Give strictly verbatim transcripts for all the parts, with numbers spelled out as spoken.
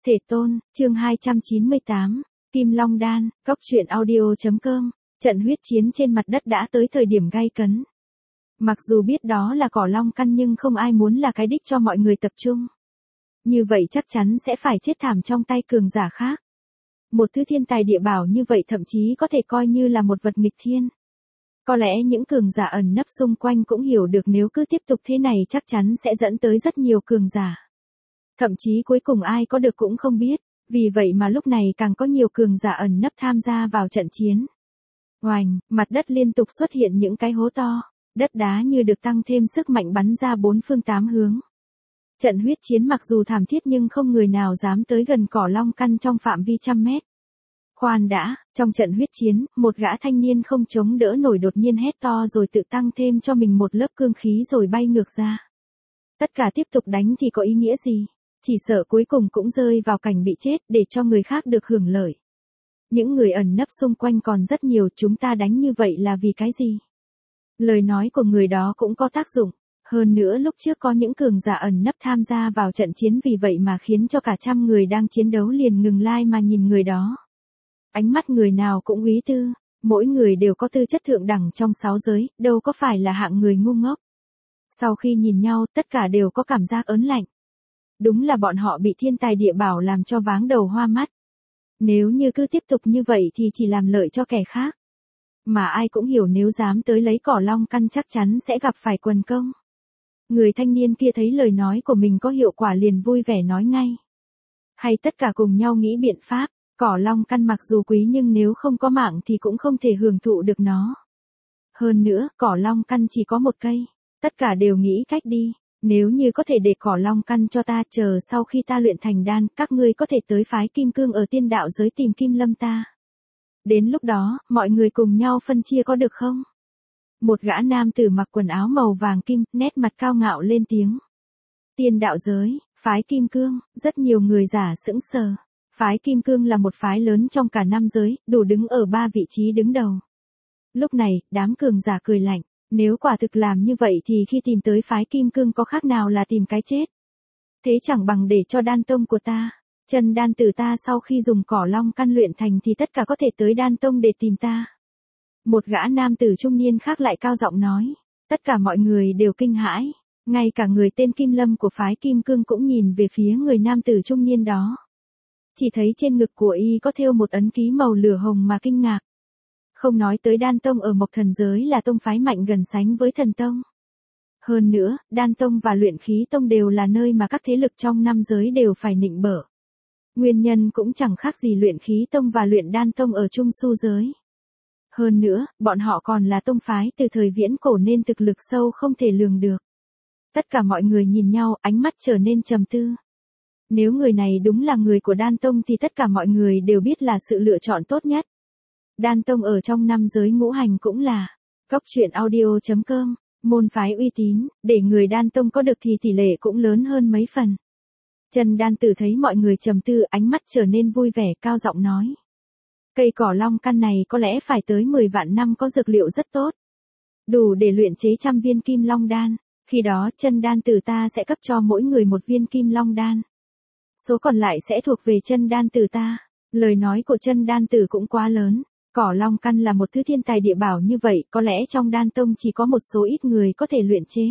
Thể tôn, chương hai trăm chín mươi tám, Kim Long Đan, góc truyện audio.com, trận huyết chiến trên mặt đất đã tới thời điểm gay cấn. Mặc dù biết đó là cỏ long căn nhưng không ai muốn là cái đích cho mọi người tập trung. Như vậy chắc chắn sẽ phải chết thảm trong tay cường giả khác. Một thứ thiên tài địa bảo như vậy thậm chí có thể coi như là một vật nghịch thiên. Có lẽ những cường giả ẩn nấp xung quanh cũng hiểu được nếu cứ tiếp tục thế này chắc chắn sẽ dẫn tới rất nhiều cường giả. Thậm chí cuối cùng ai có được cũng không biết, vì vậy mà lúc này càng có nhiều cường giả ẩn nấp tham gia vào trận chiến. Oành, mặt đất liên tục xuất hiện những cái hố to, đất đá như được tăng thêm sức mạnh bắn ra bốn phương tám hướng. Trận huyết chiến mặc dù thảm thiết nhưng không người nào dám tới gần cỏ long căn trong phạm vi trăm mét. Khoan đã, trong trận huyết chiến, một gã thanh niên không chống đỡ nổi đột nhiên hét to rồi tự tăng thêm cho mình một lớp cương khí rồi bay ngược ra. Tất cả tiếp tục đánh thì có ý nghĩa gì? Chỉ sợ cuối cùng cũng rơi vào cảnh bị chết để cho người khác được hưởng lợi. Những người ẩn nấp xung quanh còn rất nhiều, chúng ta đánh như vậy là vì cái gì? Lời nói của người đó cũng có tác dụng. Hơn nữa lúc trước có những cường giả ẩn nấp tham gia vào trận chiến vì vậy mà khiến cho cả trăm người đang chiến đấu liền ngừng lai mà nhìn người đó. Ánh mắt người nào cũng úy tư, mỗi người đều có tư chất thượng đẳng trong sáu giới, đâu có phải là hạng người ngu ngốc. Sau khi nhìn nhau tất cả đều có cảm giác ớn lạnh. Đúng là bọn họ bị thiên tài địa bảo làm cho váng đầu hoa mắt. Nếu như cứ tiếp tục như vậy thì chỉ làm lợi cho kẻ khác. Mà ai cũng hiểu nếu dám tới lấy cỏ long căn chắc chắn sẽ gặp phải quần công. Người thanh niên kia thấy lời nói của mình có hiệu quả liền vui vẻ nói ngay. Hay tất cả cùng nhau nghĩ biện pháp, cỏ long căn mặc dù quý nhưng nếu không có mạng thì cũng không thể hưởng thụ được nó. Hơn nữa, cỏ long căn chỉ có một cây, tất cả đều nghĩ cách đi. Nếu như có thể để cỏ long căn cho ta, chờ sau khi ta luyện thành đan, các ngươi có thể tới phái kim cương ở tiên đạo giới tìm Kim Lâm ta. Đến lúc đó, mọi người cùng nhau phân chia có được không? Một gã nam tử mặc quần áo màu vàng kim, nét mặt cao ngạo lên tiếng. Tiên đạo giới, phái kim cương, rất nhiều người giả sững sờ. Phái kim cương là một phái lớn trong cả năm giới, đủ đứng ở ba vị trí đứng đầu. Lúc này, đám cường giả cười lạnh. Nếu quả thực làm như vậy thì khi tìm tới phái kim cương có khác nào là tìm cái chết. Thế chẳng bằng để cho đan tông của ta, chân đan tử ta sau khi dùng cỏ long căn luyện thành thì tất cả có thể tới đan tông để tìm ta. Một gã nam tử trung niên khác lại cao giọng nói. Tất cả mọi người đều kinh hãi, ngay cả người tên Kim Lâm của phái kim cương cũng nhìn về phía người nam tử trung niên đó. Chỉ thấy trên ngực của y có thêu một ấn ký màu lửa hồng mà kinh ngạc. Không nói tới đan tông ở Mộc Thần giới là tông phái mạnh gần sánh với thần tông. Hơn nữa, đan tông và luyện khí tông đều là nơi mà các thế lực trong năm giới đều phải nịnh bợ. Nguyên nhân cũng chẳng khác gì luyện khí tông và luyện đan tông ở Trung Su giới. Hơn nữa, bọn họ còn là tông phái từ thời viễn cổ nên thực lực sâu không thể lường được. Tất cả mọi người nhìn nhau, ánh mắt trở nên trầm tư. Nếu người này đúng là người của đan tông thì tất cả mọi người đều biết là sự lựa chọn tốt nhất. Đan tông ở trong năm giới ngũ hành cũng là góc truyện audio.com, môn phái uy tín, để người đan tông có được thì tỷ lệ cũng lớn hơn mấy phần. Trần đan tử thấy mọi người trầm tư, ánh mắt trở nên vui vẻ, cao giọng nói. Cây cỏ long căn này có lẽ phải tới mười vạn năm có dược liệu rất tốt. Đủ để luyện chế trăm viên kim long đan, khi đó chân đan tử ta sẽ cấp cho mỗi người một viên kim long đan. Số còn lại sẽ thuộc về chân đan tử ta. Lời nói của chân đan tử cũng quá lớn. Cỏ long căn là một thứ thiên tài địa bảo như vậy, có lẽ trong đan tông chỉ có một số ít người có thể luyện chế.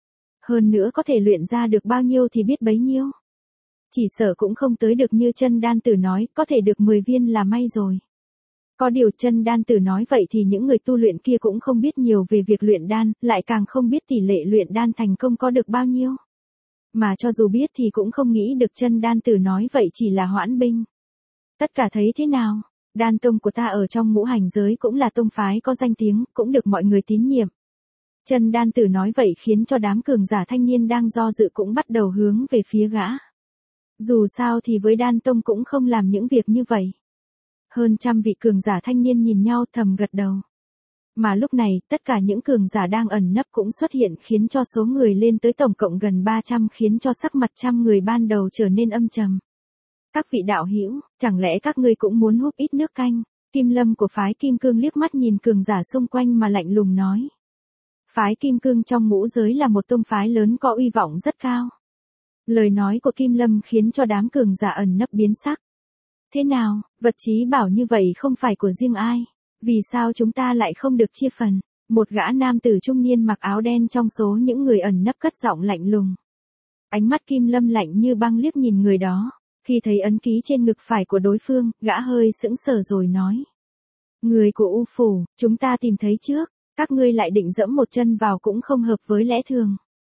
Hơn nữa có thể luyện ra được bao nhiêu thì biết bấy nhiêu. Chỉ sợ cũng không tới được như chân đan tử nói, có thể được mười viên là may rồi. Có điều chân đan tử nói vậy thì những người tu luyện kia cũng không biết nhiều về việc luyện đan, lại càng không biết tỷ lệ luyện đan thành công có được bao nhiêu. Mà cho dù biết thì cũng không nghĩ được chân đan tử nói vậy chỉ là hoãn binh. Tất cả thấy thế nào? Đan tông của ta ở trong ngũ hành giới cũng là tông phái có danh tiếng, cũng được mọi người tín nhiệm. Chân đan tử nói vậy khiến cho đám cường giả thanh niên đang do dự cũng bắt đầu hướng về phía gã. Dù sao thì với đan tông cũng không làm những việc như vậy. Hơn trăm vị cường giả thanh niên nhìn nhau thầm gật đầu. Mà lúc này, tất cả những cường giả đang ẩn nấp cũng xuất hiện khiến cho số người lên tới tổng cộng gần ba trăm, khiến cho sắc mặt trăm người ban đầu trở nên âm trầm. Các vị đạo hữu, chẳng lẽ các ngươi cũng muốn húp ít nước canh? Kim Lâm của phái Kim Cương liếc mắt nhìn cường giả xung quanh mà lạnh lùng nói. Phái Kim Cương trong ngũ giới là một tông phái lớn có uy vọng rất cao. Lời nói của Kim Lâm khiến cho đám cường giả ẩn nấp biến sắc. Thế nào, vật trí bảo như vậy không phải của riêng ai? Vì sao chúng ta lại không được chia phần? Một gã nam tử trung niên mặc áo đen trong số những người ẩn nấp cất giọng lạnh lùng. Ánh mắt Kim Lâm lạnh như băng liếc nhìn người đó. Khi thấy ấn ký trên ngực phải của đối phương, gã hơi sững sờ rồi nói. Người của U Phủ, chúng ta tìm thấy trước, các ngươi lại định dẫm một chân vào cũng không hợp với lẽ thường.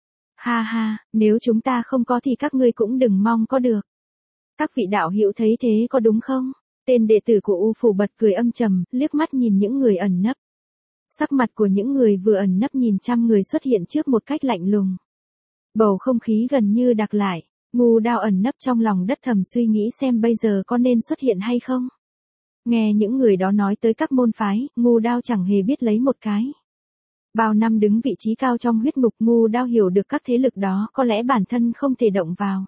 Ha ha, nếu chúng ta không có thì các ngươi cũng đừng mong có được. Các vị đạo hữu thấy thế có đúng không? Tên đệ tử của U Phủ bật cười âm trầm, liếc mắt nhìn những người ẩn nấp. Sắc mặt của những người vừa ẩn nấp nhìn trăm người xuất hiện trước một cách lạnh lùng. Bầu không khí gần như đặc lại, Ngu Đao ẩn nấp trong lòng đất thầm suy nghĩ xem bây giờ có nên xuất hiện hay không. Nghe những người đó nói tới các môn phái, Ngu Đao chẳng hề biết lấy một cái. Bao năm đứng vị trí cao trong huyết ngục, Ngu Đao hiểu được các thế lực đó có lẽ bản thân không thể động vào.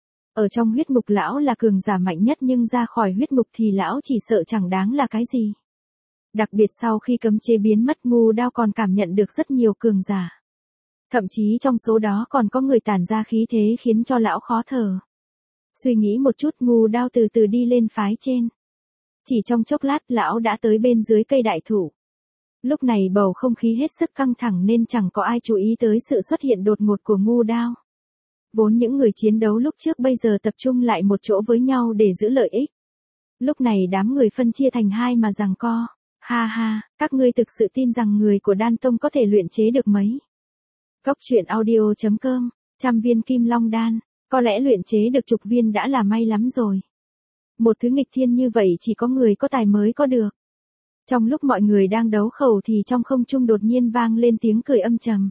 Ở trong huyết ngục lão là cường giả mạnh nhất nhưng ra khỏi huyết ngục thì lão chỉ sợ chẳng đáng là cái gì. Đặc biệt sau khi cấm chế biến mất, Ngu Đao còn cảm nhận được rất nhiều cường giả. Thậm chí trong số đó còn có người tản ra khí thế khiến cho lão khó thở. Suy nghĩ một chút, Ngu Đao từ từ đi lên phái trên. Chỉ trong chốc lát lão đã tới bên dưới cây đại thụ. Lúc này bầu không khí hết sức căng thẳng nên chẳng có ai chú ý tới sự xuất hiện đột ngột của Ngu Đao. Vốn những người chiến đấu lúc trước bây giờ tập trung lại một chỗ với nhau để giữ lợi ích. Lúc này đám người phân chia thành hai mà giằng co. Ha ha, các ngươi thực sự tin rằng người của Đan Tông có thể luyện chế được mấy? Cốc truyện audio chấm com, trăm viên kim long đan, có lẽ luyện chế được chục viên đã là may lắm rồi. Một thứ nghịch thiên như vậy chỉ có người có tài mới có được. Trong lúc mọi người đang đấu khẩu thì trong không trung đột nhiên vang lên tiếng cười âm trầm.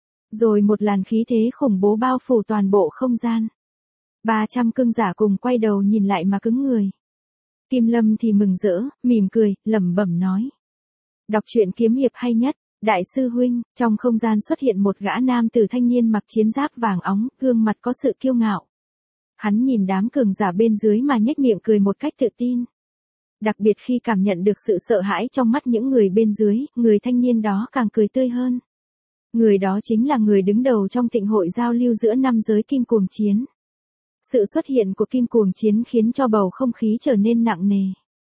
Rồi một làn khí thế khủng bố bao phủ toàn bộ không gian. ba trăm cương giả cùng quay đầu nhìn lại mà cứng người. Kim Lâm thì mừng rỡ, mỉm cười, lẩm bẩm nói. Đọc truyện kiếm hiệp hay nhất, đại sư huynh. Trong không gian xuất hiện một gã nam tử thanh niên mặc chiến giáp vàng óng, gương mặt có sự kiêu ngạo. Hắn nhìn đám cường giả bên dưới mà nhếch miệng cười một cách tự tin. Đặc biệt khi cảm nhận được sự sợ hãi trong mắt những người bên dưới, người thanh niên đó càng cười tươi hơn. Người đó chính là người đứng đầu trong thịnh hội giao lưu giữa năm giới Kim Cuồng Chiến. Sự xuất hiện của Kim Cuồng Chiến khiến cho bầu không khí trở nên nặng nề.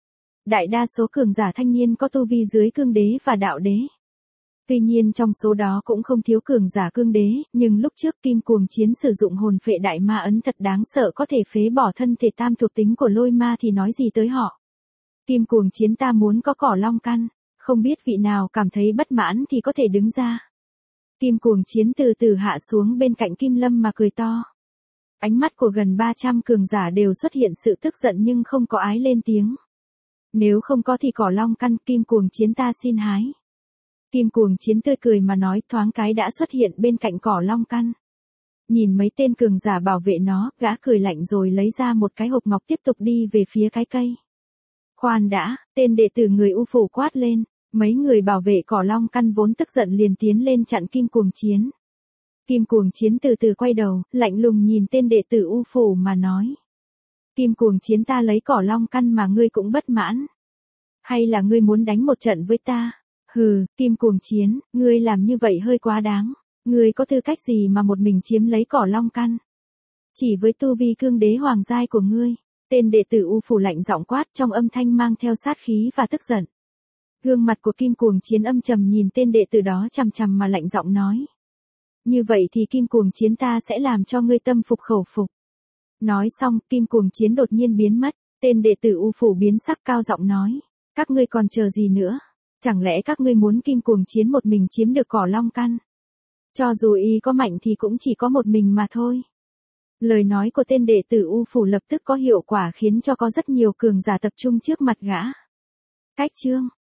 Đại đa số cường giả thanh niên có tu vi dưới cương đế và đạo đế. Tuy nhiên trong số đó cũng không thiếu cường giả cương đế, nhưng lúc trước Kim Cuồng Chiến sử dụng hồn phệ đại ma ấn thật đáng sợ, có thể phế bỏ thân thể tam thuộc tính của lôi ma thì nói gì tới họ. Kim Cuồng Chiến ta muốn có cỏ long căn, không biết vị nào cảm thấy bất mãn thì có thể đứng ra. Kim Cuồng Chiến từ từ hạ xuống bên cạnh Kim Lâm mà cười to. Ánh mắt của gần ba trăm cường giả đều xuất hiện sự tức giận nhưng không có ai lên tiếng. Nếu không có thì cỏ long căn, Kim Cuồng Chiến ta xin hái. Kim Cuồng Chiến tươi cười mà nói, thoáng cái đã xuất hiện bên cạnh cỏ long căn. Nhìn mấy tên cường giả bảo vệ nó, gã cười lạnh rồi lấy ra một cái hộp ngọc tiếp tục đi về phía cái cây. Khoan đã, tên đệ tử người U Phủ quát lên, mấy người bảo vệ cỏ long căn vốn tức giận liền tiến lên chặn Kim Cuồng Chiến. Kim Cuồng Chiến từ từ quay đầu, lạnh lùng nhìn tên đệ tử U Phủ mà nói. Kim Cuồng Chiến ta lấy cỏ long căn mà ngươi cũng bất mãn. Hay là ngươi muốn đánh một trận với ta? Hừ, Kim Cuồng Chiến, ngươi làm như vậy hơi quá đáng. Ngươi có tư cách gì mà một mình chiếm lấy cỏ long căn? Chỉ với tu vi cương đế hoàng giai của ngươi. Tên đệ tử U Phủ lạnh giọng quát, trong âm thanh mang theo sát khí và tức giận. Gương mặt của Kim Cuồng Chiến âm trầm nhìn tên đệ tử đó chằm chằm mà lạnh giọng nói. Như vậy thì Kim Cuồng Chiến ta sẽ làm cho ngươi tâm phục khẩu phục. Nói xong, Kim Cuồng Chiến đột nhiên biến mất, tên đệ tử U Phủ biến sắc cao giọng nói. Các ngươi còn chờ gì nữa? Chẳng lẽ các ngươi muốn Kim Cuồng Chiến một mình chiếm được cỏ long căn? Cho dù y có mạnh thì cũng chỉ có một mình mà thôi. Lời nói của tên đệ tử U Phủ lập tức có hiệu quả khiến cho có rất nhiều cường giả tập trung trước mặt gã. Cách chương